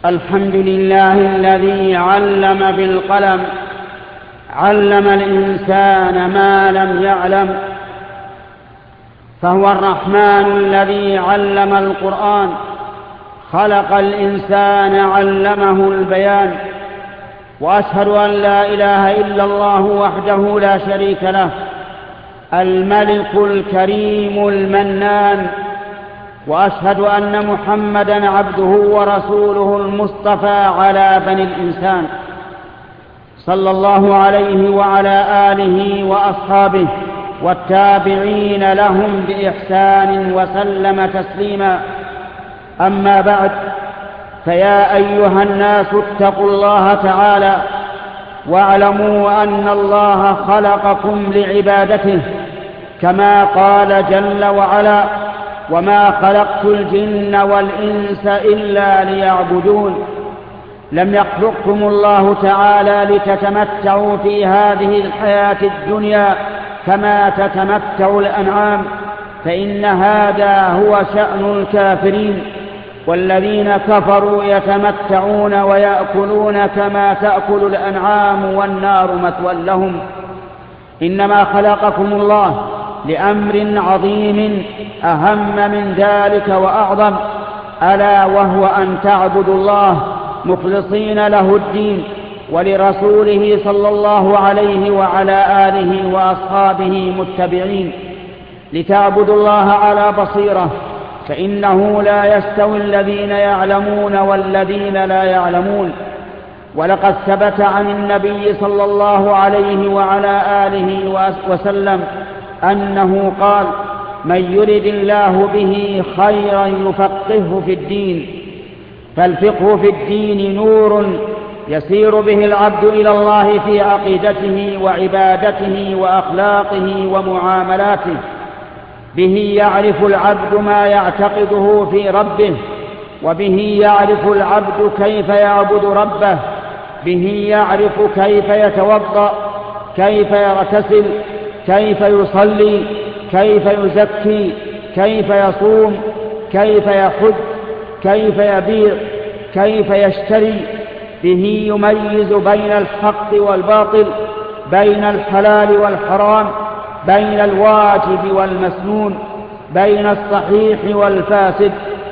الحمد لله الذي علم بالقلم، علم الإنسان ما لم يعلم، فهو الرحمن الذي علم القرآن، خلق الإنسان علمه البيان. وأشهد أن لا إله إلا الله وحده لا شريك له، الملك الكريم المنان. وأشهد أن محمدًا عبده ورسوله المصطفى على بني الإنسان، صلى الله عليه وعلى آله وأصحابه والتابعين لهم بإحسان وسلم تسليما. أما بعد، فيا أيها الناس اتقوا الله تعالى واعلموا أن الله خلقكم لعبادته، كما قال جل وعلا: وما خلقت الجن والإنس إلا ليعبدون. لم يخلقكم الله تعالى لتتمتعوا في هذه الحياة الدنيا كما تتمتع الأنعام، فإن هذا هو شأن الكافرين، والذين كفروا يتمتعون ويأكلون كما تأكل الأنعام والنار مثوى لهم. إنما خلقكم الله لأمر عظيم أهم من ذلك وأعظم، ألا وهو أن تعبدوا الله مخلصين له الدين، ولرسوله صلى الله عليه وعلى آله وأصحابه متبعين، لتعبدوا الله على بصيرة، فإنه لا يستوي الذين يعلمون والذين لا يعلمون. ولقد ثبت عن النبي صلى الله عليه وعلى آله وسلم أنه قال: من يرد الله به خيرا يفقهه في الدين. فالفقه في الدين نور يسير به العبد إلى الله في عقيدته وعبادته وأخلاقه ومعاملاته. به يعرف العبد ما يعتقده في ربه، وبه يعرف العبد كيف يعبد ربه، به يعرف كيف يتوضأ، كيف يغتسل، كيف يصلي، كيف يزكي، كيف يصوم، كيف يحج، كيف يبيع، كيف يشتري. به يميز بين الحق والباطل، بين الحلال والحرام، بين الواجب والمسنون، بين الصحيح والفاسد.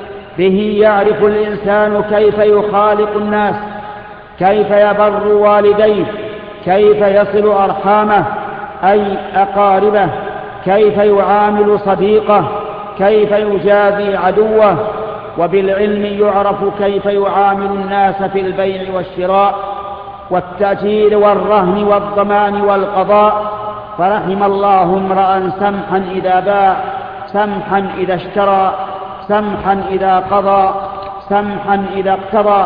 به يعرف الإنسان كيف يخالق الناس، كيف يبر والديه، كيف يصل أرحامه أي أقاربه، كيف يعامل صديقه، كيف يجازي عدوه. وبالعلم يعرف كيف يعامل الناس في البيع والشراء والتأجير والرهن والضمان والقضاء. فرحم الله امرأ سمحا إذا باع، سمحا إذا اشترى، سمحا إذا قضى، سمحا إذا اقتضى.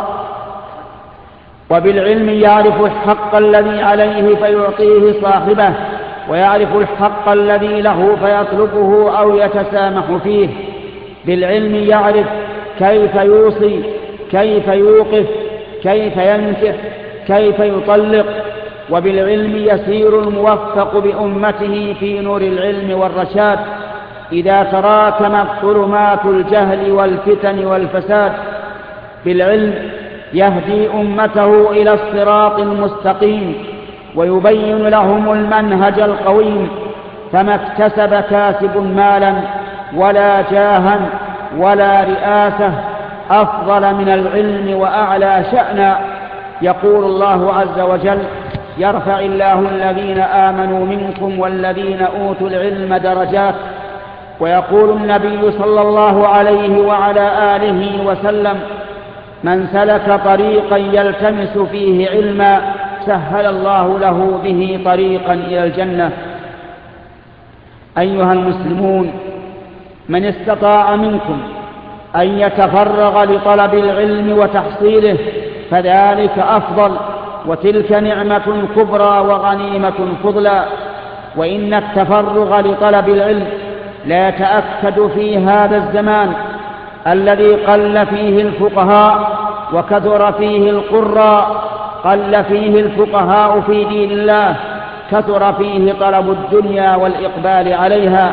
وبالعلم يعرف الحق الذي عليه فيعطيه صاحبه، ويعرف الحق الذي له فيطلبه أو يتسامح فيه. بالعلم يعرف كيف يوصي، كيف يوقف، كيف ينكح، كيف يطلق. وبالعلم يسير الموفق بأمته في نور العلم والرشاد إذا تراكمت ظلمات الجهل والفتن والفساد. بالعلم يهدي أمته إلى الصراط المستقيم ويبين لهم المنهج القويم. فما اكتسب كاسب مالا ولا جاها ولا رئاسة أفضل من العلم وأعلى شأنا. يقول الله عز وجل: يرفع الله الذين آمنوا منكم والذين أوتوا العلم درجات. ويقول النبي صلى الله عليه وعلى آله وسلم: من سلك طريقا يلتمس فيه علما سهل الله له به طريقا إلى الجنة. أيها المسلمون، من استطاع منكم أن يتفرغ لطلب العلم وتحصيله فذلك أفضل، وتلك نعمة كبرى وغنيمة فضلى. وإن التفرغ لطلب العلم لا يتأكد في هذا الزمان الذي قل فيه الفقهاء وكثر فيه القراء. قل فيه الفقهاء في دين الله، كثر فيه طلب الدنيا والإقبال عليها.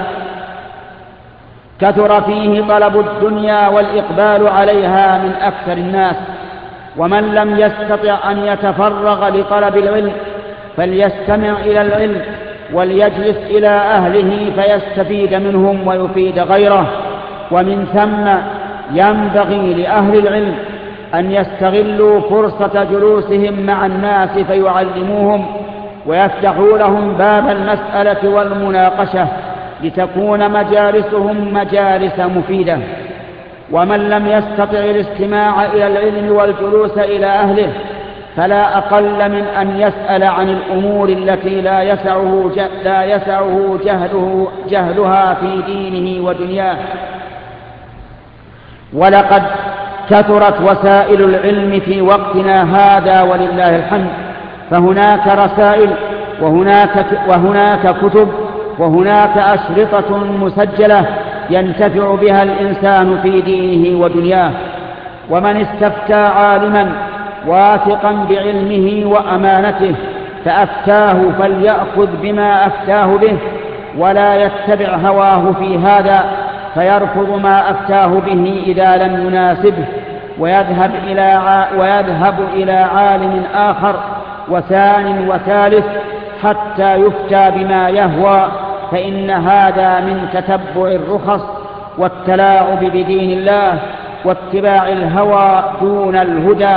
كثر فيه طلب الدنيا والإقبال عليها من أكثر الناس. ومن لم يستطع أن يتفرغ لطلب العلم فليستمع إلى العلم وليجلس إلى أهله فيستفيد منهم ويفيد غيره. ومن ثم ينبغي لأهل العلم أن يستغلوا فرصة جلوسهم مع الناس فيعلموهم ويفتحوا لهم باب المسألة والمناقشة لتكون مجالسهم مجالس مفيدة. ومن لم يستطع الاستماع إلى العلم والجلوس إلى أهله فلا أقل من أن يسأل عن الأمور التي لا يسعه جهلها في دينه ودنياه. ولقد كثرت وسائل العلم في وقتنا هذا ولله الحمد، فهناك رسائل وهناك كتب وهناك أشرطة مسجلة ينتفع بها الإنسان في دينه ودنياه. ومن استفتى عالما واثقا بعلمه وأمانته فأفتاه فليأخذ بما أفتاه به ولا يتبع هواه في هذا فيرفض ما أفتاه به إذا لم يناسبه ويذهب إلى عالم آخر وثان وثالث حتى يفتى بما يهوى، فإن هذا من تتبع الرخص والتلاعب بدين الله واتباع الهوى دون الهدى.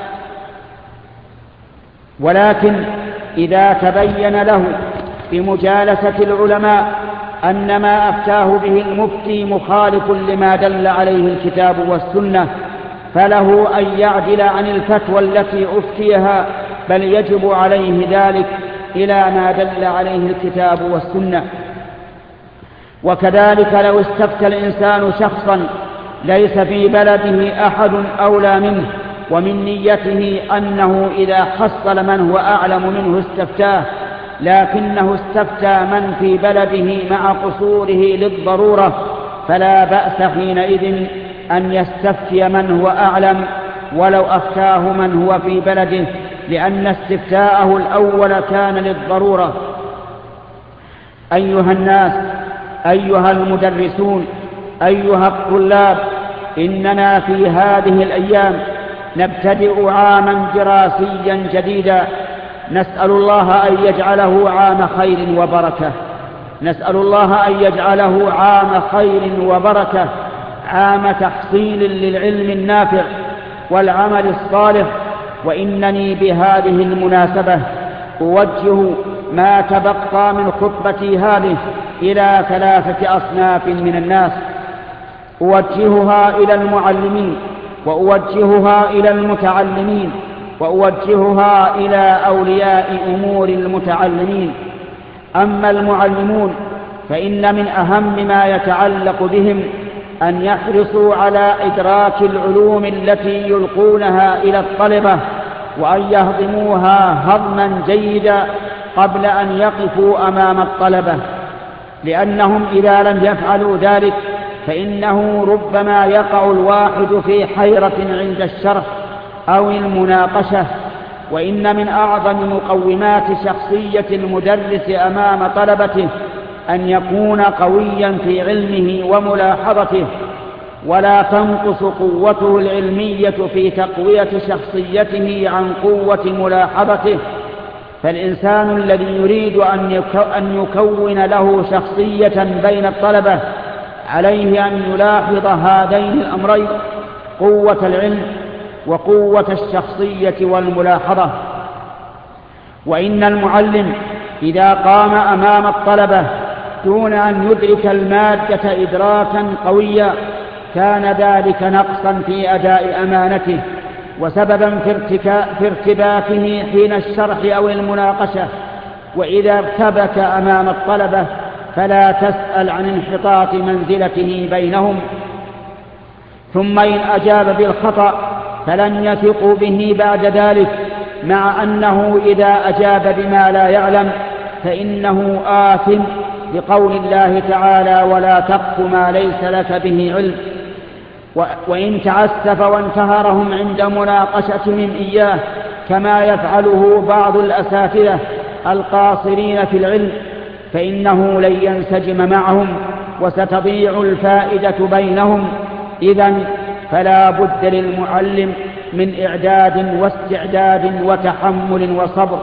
ولكن إذا تبين له بمجالسة العلماء أن ما أفتاه به المفتي مخالف لما دل عليه الكتاب والسنة فله أن يعدل عن الفتوى التي أفتيها، بل يجب عليه ذلك إلى ما دل عليه الكتاب والسنة. وكذلك لو استفتى الإنسان شخصا ليس في بلده أحد أولى منه ومن نيته أنه إذا حصل من هو أعلم منه استفتاه، لكنه استفتى من في بلده مع قصوره للضرورة، فلا بأس حينئذ أن يستفتي من هو أعلم ولو أفتاه من هو في بلده، لأن استفتاءه الأول كان للضرورة. أيها الناس، أيها المدرسون، أيها الطلاب، إننا في هذه الأيام نبتدئ عاما دراسيا جديدا، نسأل الله أن يجعله عام خير وبركة، نسأل الله أن يجعله عام خير وبركة، عام تحصيل للعلم النافع والعمل الصالح. وإنني بهذه المناسبة أوجه ما تبقى من خطبتي هذه إلى 3 أصناف من الناس، أوجهها إلى المعلمين، وأوجهها إلى المتعلمين، وأوجهها إلى أولياء أمور المتعلمين. أما المعلمون فإن من أهم ما يتعلق بهم أن يحرصوا على إدراك العلوم التي يلقونها إلى الطلبة وأن يهضموها هضما جيدا قبل أن يقفوا أمام الطلبة، لأنهم إذا لم يفعلوا ذلك فإنه ربما يقع الواحد في حيرة عند الشرح أو المناقشة. وإن من أعظم مقومات شخصية المدرس أمام طلبته أن يكون قويا في علمه وملاحظته، ولا تنقص قوته العلمية في تقوية شخصيته عن قوة ملاحظته. فالإنسان الذي يريد أن يكون له شخصية بين الطلبة عليه أن يلاحظ هذين الأمرين: قوة العلم وقوة الشخصية والملاحظة. وإن المعلم إذا قام أمام الطلبة دون أن يدرك المادة إدراكا قويا كان ذلك نقصا في أداء أمانته وسببا في ارتباكه حين الشرح أو المناقشة. وإذا ارتبك أمام الطلبة فلا تسأل عن انحطاط منزلته بينهم. ثم إن أجاب بالخطأ فلن يثقوا به بعد ذلك، مع أنه إذا أجاب بما لا يعلم فإنه آثم، لقول الله تعالى: ولا تقف ما ليس لك به علم. وإن تعسف وانتهرهم عند مناقشتهم إياه كما يفعله بعض الأساتذة القاصرين في العلم فإنه لن ينسجم معهم وستضيع الفائدة بينهم. إذن فلا بد للمعلم من إعداد واستعداد وتحمل وصبر.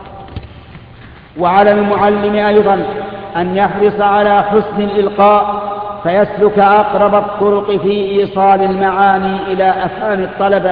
وعلى المعلم أيضا أن يحرص على حسن الإلقاء، فيسلك أقرب الطرق في إيصال المعاني إلى أفهام الطلبة،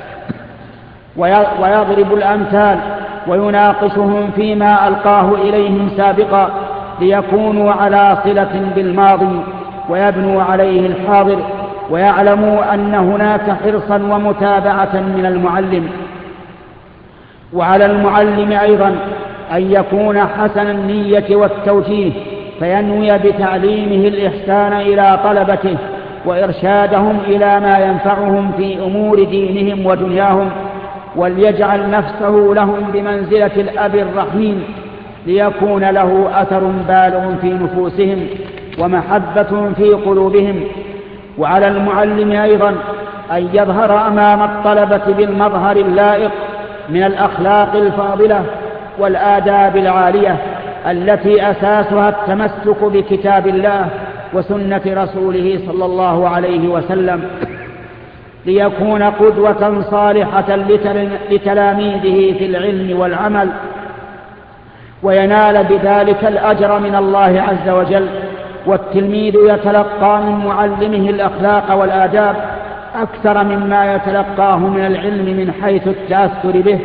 ويضرب الأمثال ويناقشهم فيما ألقاه إليهم سابقا، ليكونوا على صلة بالماضي ويبنوا عليه الحاضر، ويعلموا أن هناك حرصا ومتابعة من المعلم. وعلى المعلم أيضا أن يكون حسن النية والتوجيه، فينوي بتعليمه الإحسان إلى طلبته وإرشادهم إلى ما ينفعهم في أمور دينهم ودنياهم، وليجعل نفسه لهم بمنزلة الأب الرحيم، ليكون له أثر بالغ في نفوسهم ومحبة في قلوبهم. وعلى المعلم أيضا أن يظهر أمام الطلبة بالمظهر اللائق من الأخلاق الفاضلة والآداب العالية، التي أساسها التمسك بكتاب الله وسنة رسوله صلى الله عليه وسلم، ليكون قدوة صالحة لتلاميذه في العلم والعمل، وينال بذلك الأجر من الله عز وجل. والتلميذ يتلقى من معلمه الأخلاق والآداب أكثر مما يتلقاه من العلم من حيث التأثر به،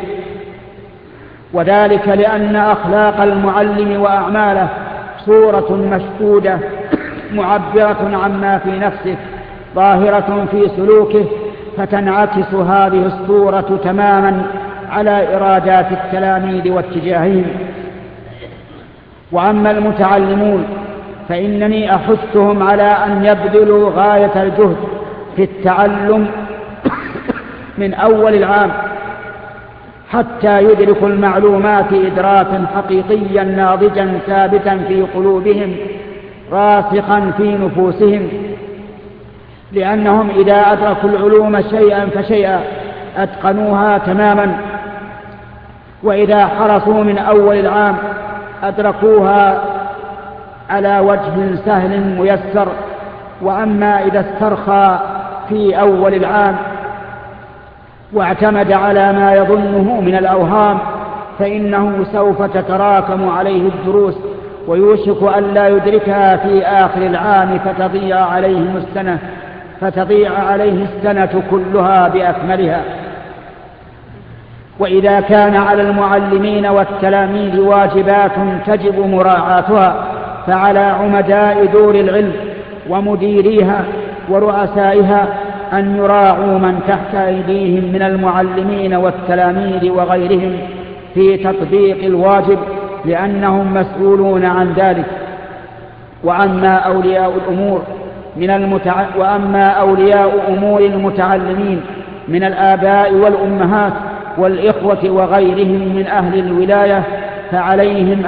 وذلك لأن أخلاق المعلم وأعماله صورة مشهودة معبرة عما في نفسه، ظاهرة في سلوكه، فتنعكس هذه الصورة تماما على إرادات التلاميذ واتجاههم. وأما المتعلمون فإنني أحثهم على أن يبذلوا غاية الجهد في التعلم من أول العام حتى يدركوا المعلومات إدراكا حقيقيا ناضجا ثابتا في قلوبهم راسخا في نفوسهم، لأنهم إذا أدركوا العلوم شيئا فشيئا أتقنوها تماما، وإذا حرصوا من أول العام أدركوها على وجه سهل ميسر. وأما إذا استرخى في أول العام واعتمد على ما يظنه من الأوهام فإنه سوف تتراكم عليه الدروس، ويوشك أن لا يدركها في آخر العام فتضيع عليه السنة كلها بأكملها. وإذا كان على المعلمين والتلاميذ واجبات تجب مراعاتها، فعلى عمداء دور العلم ومديريها ورؤسائها أن يراعوا من تحت أيديهم من المعلمين والتلاميذ وغيرهم في تطبيق الواجب، لأنهم مسؤولون عن ذلك. وأما أولياء أمور المتعلمين من الآباء والأمهات والإخوة وغيرهم من أهل الولاية فعليهم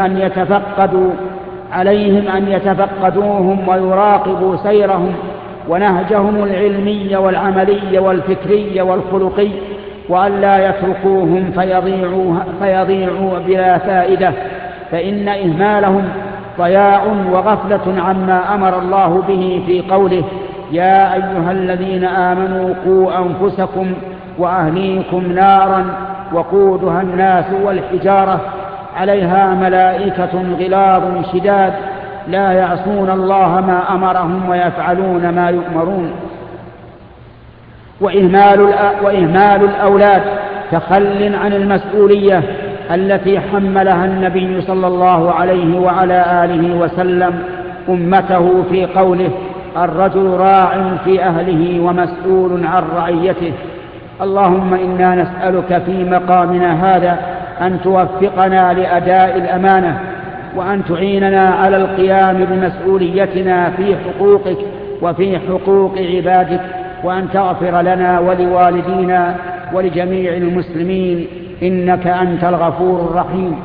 أن يتفقدوهم ويراقبوا سيرهم ونهجهم العلمي والعملي والفكري والخلقي، وأن لا يتركوهم فيضيعوا بلا فائدة، فإن إهمالهم ضياع وغفلة عما أمر الله به في قوله: يا أيها الذين آمنوا قوا أنفسكم وأهليكم نارا وقودها الناس والحجارة عليها ملائكة غلاظ شداد لا يعصون الله ما أمرهم ويفعلون ما يؤمرون. وإهمال الأولاد تخل عن المسؤولية التي حملها النبي صلى الله عليه وعلى آله وسلم أمته في قوله: الرجل راع في أهله ومسؤول عن رعيته. اللهم إنا نسألك في مقامنا هذا أن توفقنا لأداء الأمانة، وأن تعيننا على القيام بمسؤوليتنا في حقوقك وفي حقوق عبادك، وأن تغفر لنا ولوالدينا ولجميع المسلمين، إنك أنت الغفور الرحيم.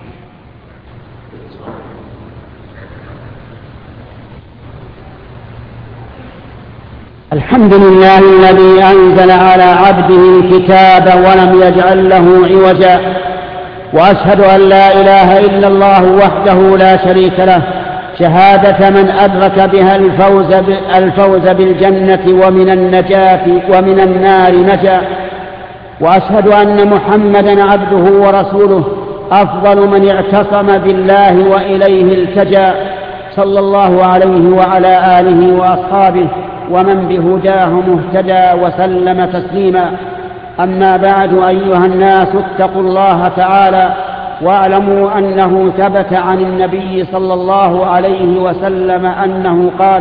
الحمد لله الذي أنزل على عبده الكتاب ولم يجعل له عوجا، وأشهد أن لا إله إلا الله وحده لا شريك له، شهادة من أدرك بها الفوز بالجنة ومن النار نجا. وأشهد أن محمدا عبده ورسوله أفضل من اعتصم بالله وإليه التجا، صلى الله عليه وعلى آله وأصحابه ومن بهداه مهتدى وسلم تسليما. أما بعد، أيها الناس اتقوا الله تعالى واعلموا أنه ثبت عن النبي صلى الله عليه وسلم أنه قال: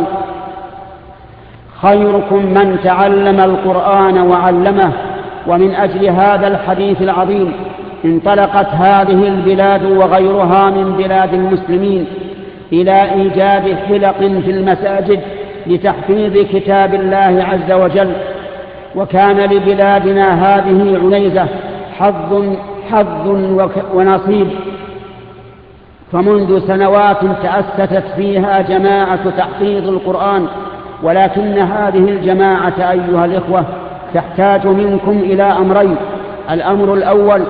خيركم من تعلم القرآن وعلمه. ومن أجل هذا الحديث العظيم انطلقت هذه البلاد وغيرها من بلاد المسلمين إلى إيجاد حلق في المساجد لتحفيظ كتاب الله عز وجل. وكان لبلادنا هذه عنيزة حظ ونصيب، فمنذ سنوات تأسست فيها جماعة تحفيظ القرآن، ولكن هذه الجماعة أيها الإخوة تحتاج منكم إلى أمرين: الأمر الأول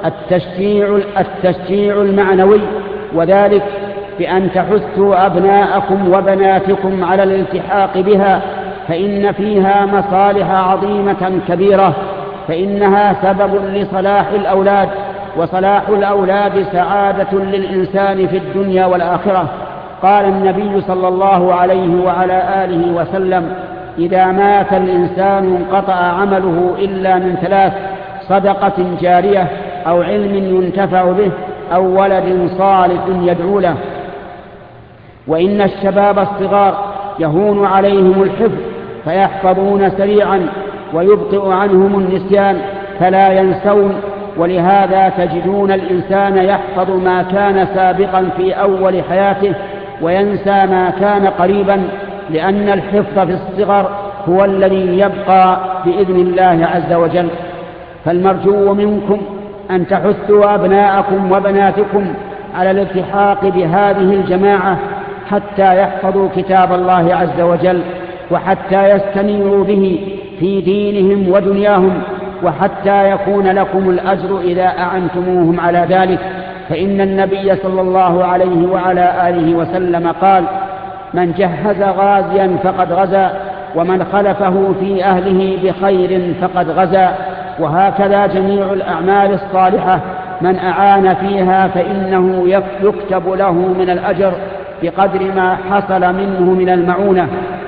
التشجيع المعنوي، وذلك بأن تحثوا أبناءكم وبناتكم على الالتحاق بها، فإن فيها مصالح عظيمة كبيرة، فإنها سبب لصلاح الأولاد، وصلاح الأولاد سعادة للإنسان في الدنيا والآخرة. قال النبي صلى الله عليه وعلى آله وسلم: إذا مات الإنسان انقطع عمله إلا من ثلاث: صدقة جارية، أو علم ينتفع به، أو ولد صالح يدعو له. وإن الشباب الصغار يهون عليهم الحفظ فيحفظون سريعا، ويبطئ عنهم النسيان فلا ينسون، ولهذا تجدون الإنسان يحفظ ما كان سابقا في أول حياته وينسى ما كان قريبا، لأن الحفظ في الصغر هو الذي يبقى بإذن الله عز وجل. فالمرجو منكم أن تحثوا أبناءكم وبناتكم على الالتحاق بهذه الجماعة حتى يحفظوا كتاب الله عز وجل، وحتى يستنيروا به في دينهم ودنياهم، وحتى يكون لكم الأجر إذا أعنتموهم على ذلك. فإن النبي صلى الله عليه وعلى آله وسلم قال: من جهز غازيا فقد غزا، ومن خلفه في أهله بخير فقد غزا. وهكذا جميع الأعمال الصالحة من أعان فيها فإنه يكتب له من الأجر بقدر ما حصل منه من المعونة.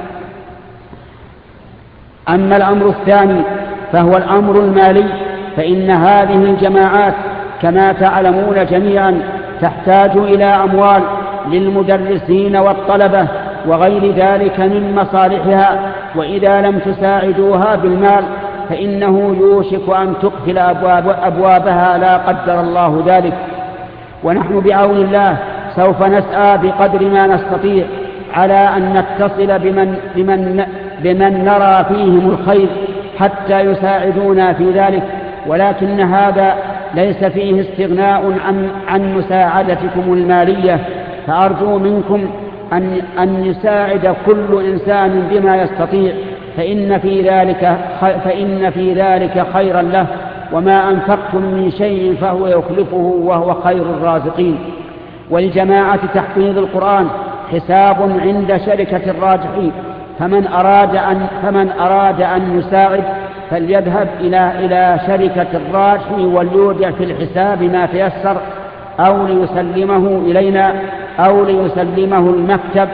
أما الأمر الثاني فهو الأمر المالي، فإن هذه الجماعات كما تعلمون جميعا تحتاج إلى أموال للمدرسين والطلبة وغير ذلك من مصالحها، وإذا لم تساعدوها بالمال فإنه يوشك أن تقفل أبوابها لا قدر الله ذلك. ونحن بعون الله سوف نسعى بقدر ما نستطيع على أن نتصل بمن نرى فيهم الخير حتى يساعدونا في ذلك، ولكن هذا ليس فيه استغناء عن مساعدتكم المالية، فأرجو منكم أن يساعد كل إنسان بما يستطيع، فإن في ذلك خيرا له، وما أنفقتم من شيء فهو يخلفه وهو خير الرازقين. ولجماعة تحفيظ القرآن حساب عند شركة الراجحين، فمن أراد أن يساعد فليذهب إلى شركة الراجح وليودع في الحساب ما تيسر، أو ليسلمه إلينا، أو ليسلمه المكتب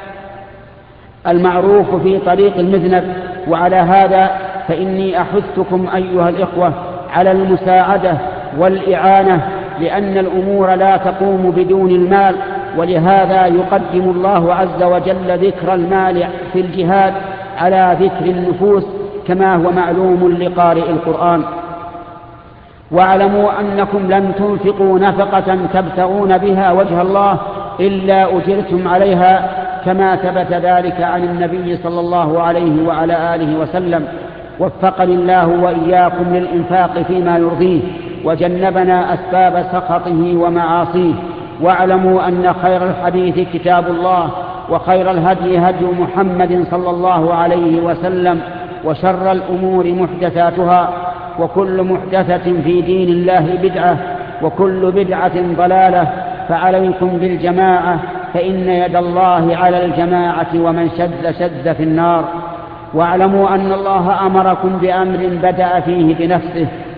المعروف في طريق المذنب. وعلى هذا فإني أحثكم أيها الإخوة على المساعدة والإعانة، لأن الأمور لا تقوم بدون المال، ولهذا يقدم الله عز وجل ذكر المال في الجهاد على ذكر النفوس، كما هو معلوم لقارئ القرآن. واعلموا أنكم لن تنفقوا نفقة تبتغون بها وجه الله إلا أجرتم عليها، كما ثبت ذلك عن النبي صلى الله عليه وعلى آله وسلم. وفقني الله وإياكم للإنفاق فيما يرضيه، وجنبنا أسباب سخطه ومعاصيه. واعلموا أن خير الحديث كتاب الله، وخير الهدي هدي محمد صلى الله عليه وسلم، وشر الأمور محدثاتها، وكل محدثة في دين الله بدعة، وكل بدعة ضلالة. فعليكم بالجماعة، فإن يد الله على الجماعة، ومن شد في النار. واعلموا أن الله أمركم بأمر بدأ فيه بنفسه،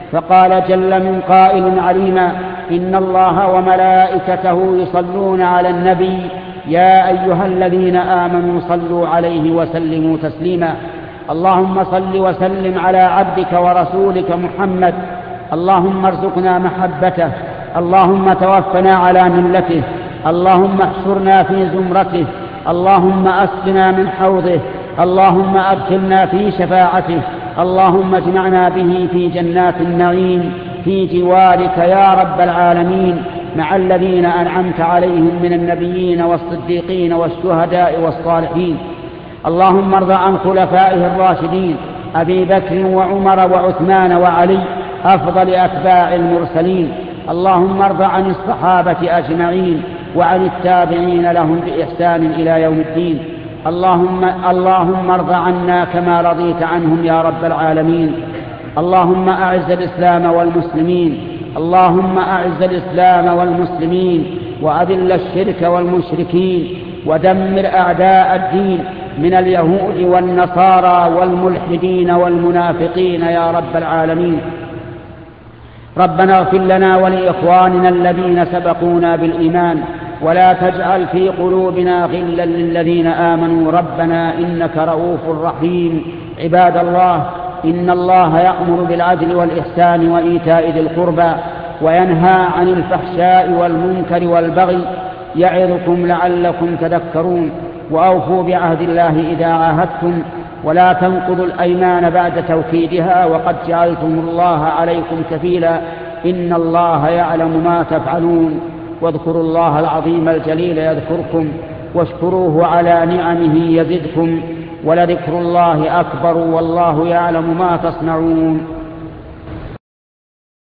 فقال جل من قائل عليما: إن الله وملائكته يصلون على النبي يا أيها الذين آمنوا صلوا عليه وسلموا تسليما. اللهم صل وسلم على عبدك ورسولك محمد. اللهم ارزقنا محبته، اللهم توفنا على ملته، اللهم احشرنا في زمرته، اللهم أسقنا من حوضه، اللهم أدخلنا في شفاعته، اللهم اجمعنا به في جنات النعيم في جوارك يا رب العالمين مع الذين أنعمت عليهم من النبيين والصديقين والشهداء والصالحين. اللهم ارض عن خلفائه الراشدين أبي بكر وعمر وعثمان وعلي أفضل أتباع المرسلين. اللهم ارض عن الصحابة أجمعين وعن التابعين لهم بإحسان إلى يوم الدين. اللهم ارض عنا كما رضيت عنهم يا رب العالمين. اللهم أعز الإسلام والمسلمين، اللهم أعز الإسلام والمسلمين وأذل الشرك والمشركين ودمر أعداء الدين من اليهود والنصارى والملحدين والمنافقين يا رب العالمين. ربنا اغفر لنا ولإخواننا الذين سبقونا بالإيمان ولا تجعل في قلوبنا غلا للذين آمنوا ربنا إنك رؤوف رحيم. عباد الله، إن الله يأمر بالعدل والإحسان وإيتاء ذي القربى وينهى عن الفحشاء والمنكر والبغي يعظكم لعلكم تذكرون. وأوفوا بعهد الله إذا عاهدتم ولا تنقضوا الأيمان بعد توكيدها وقد جعلتم الله عليكم كفيلا إن الله يعلم ما تفعلون. واذكروا الله العظيم الجليل يذكركم واشكروه على نعمه يزدكم ولذكر الله أكبر والله يعلم ما تصنعون.